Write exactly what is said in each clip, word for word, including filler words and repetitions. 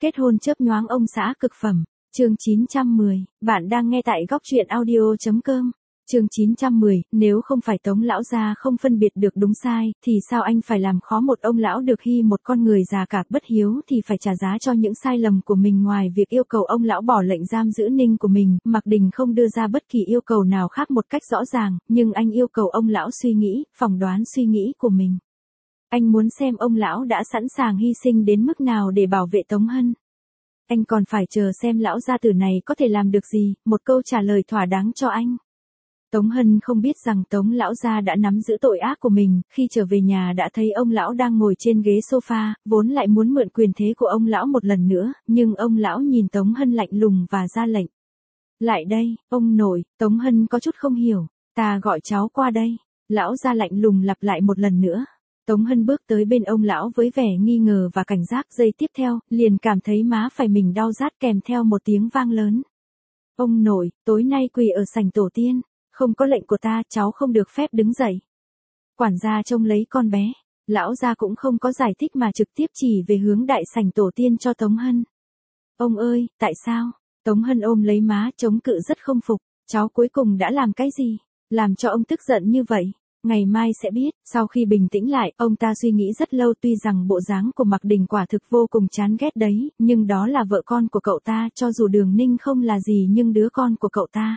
Kết hôn chớp nhoáng ông xã cực phẩm. Chương chín trăm mười, bạn đang nghe tại góc truyện audio chấm com. Chương chín trăm mười, nếu không phải Tống lão gia không phân biệt được đúng sai, thì sao anh phải làm khó một ông lão được hy một con người già cả bất hiếu thì phải trả giá cho những sai lầm của mình. Ngoài việc yêu cầu ông lão bỏ lệnh giam giữ Ninh của mình, Mạc Đình không đưa ra bất kỳ yêu cầu nào khác một cách rõ ràng, nhưng anh yêu cầu ông lão suy nghĩ, phỏng đoán suy nghĩ của mình. Anh muốn xem ông lão đã sẵn sàng hy sinh đến mức nào để bảo vệ Tống Hân. Anh còn phải chờ xem lão gia tử này có thể làm được gì, một câu trả lời thỏa đáng cho anh. Tống Hân không biết rằng Tống lão gia đã nắm giữ tội ác của mình, khi trở về nhà đã thấy ông lão đang ngồi trên ghế sofa, vốn lại muốn mượn quyền thế của ông lão một lần nữa, nhưng ông lão nhìn Tống Hân lạnh lùng và ra lệnh. Lại đây, ông nội. Tống Hân có chút không hiểu, ta gọi cháu qua đây. Lão gia lạnh lùng lặp lại một lần nữa. Tống Hân bước tới bên ông lão với vẻ nghi ngờ và cảnh giác, giây tiếp theo, liền cảm thấy má phải mình đau rát kèm theo một tiếng vang lớn. Ông nội, tối nay quỳ ở sảnh tổ tiên, không có lệnh của ta, cháu không được phép đứng dậy. Quản gia trông lấy con bé, lão gia cũng không có giải thích mà trực tiếp chỉ về hướng đại sảnh tổ tiên cho Tống Hân. Ông ơi, tại sao? Tống Hân ôm lấy má chống cự rất không phục, cháu cuối cùng đã làm cái gì? Làm cho ông tức giận như vậy? Ngày mai sẽ biết. Sau khi bình tĩnh lại, ông ta suy nghĩ rất lâu, tuy rằng bộ dáng của Mạc Đình quả thực vô cùng chán ghét đấy, nhưng đó là vợ con của cậu ta, cho dù Đường Ninh không là gì nhưng đứa con của cậu ta.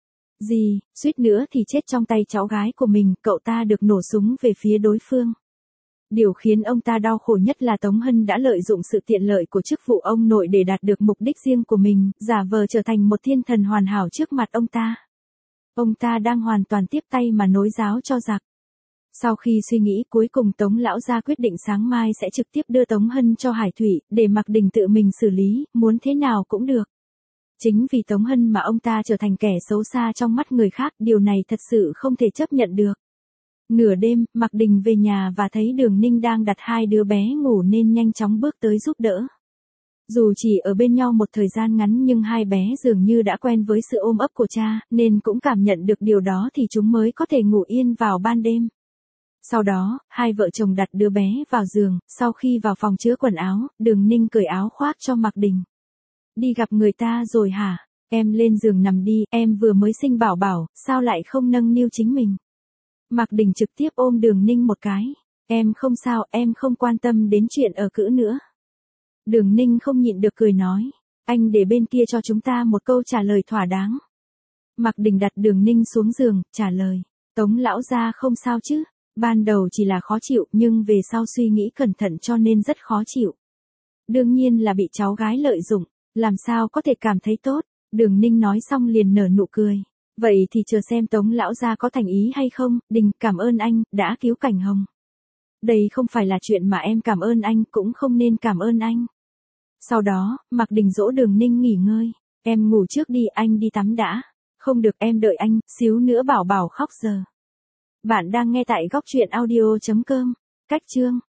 Gì, suýt nữa thì chết trong tay cháu gái của mình, cậu ta được nổ súng về phía đối phương. Điều khiến ông ta đau khổ nhất là Tống Hân đã lợi dụng sự tiện lợi của chức vụ ông nội để đạt được mục đích riêng của mình, giả vờ trở thành một thiên thần hoàn hảo trước mặt ông ta. Ông ta đang hoàn toàn tiếp tay mà nối giáo cho giặc. Sau khi suy nghĩ, cuối cùng Tống lão gia quyết định sáng mai sẽ trực tiếp đưa Tống Hân cho Hải Thụy, để Mạc Đình tự mình xử lý, muốn thế nào cũng được. Chính vì Tống Hân mà ông ta trở thành kẻ xấu xa trong mắt người khác, điều này thật sự không thể chấp nhận được. Nửa đêm, Mạc Đình về nhà và thấy Đường Ninh đang đặt hai đứa bé ngủ nên nhanh chóng bước tới giúp đỡ. Dù chỉ ở bên nhau một thời gian ngắn nhưng hai bé dường như đã quen với sự ôm ấp của cha, nên cũng cảm nhận được điều đó thì chúng mới có thể ngủ yên vào ban đêm. Sau đó, hai vợ chồng đặt đứa bé vào giường, sau khi vào phòng chứa quần áo, Đường Ninh cởi áo khoác cho Mạc Đình. Đi gặp người ta rồi hả? Em lên giường nằm đi, em vừa mới sinh bảo bảo, sao lại không nâng niu chính mình? Mạc Đình trực tiếp ôm Đường Ninh một cái. Em không sao, em không quan tâm đến chuyện ở cữ nữa. Đường Ninh không nhịn được cười nói. Anh để bên kia cho chúng ta một câu trả lời thỏa đáng. Mạc Đình đặt Đường Ninh xuống giường, trả lời. Tống lão gia không sao chứ? Ban đầu chỉ là khó chịu, nhưng về sau suy nghĩ cẩn thận cho nên rất khó chịu. Đương nhiên là bị cháu gái lợi dụng, làm sao có thể cảm thấy tốt. Đường Ninh nói xong liền nở nụ cười. Vậy thì chờ xem Tống lão gia có thành ý hay không. Đình, cảm ơn anh, đã cứu Cảnh Hồng. Đây không phải là chuyện mà em cảm ơn anh, cũng không nên cảm ơn anh. Sau đó, Mạc Đình dỗ Đường Ninh nghỉ ngơi. Em ngủ trước đi, anh đi tắm đã. Không được, em đợi anh, xíu nữa bảo bảo khóc giờ. Bạn đang nghe tại góc truyện audio chấm com. Cách chương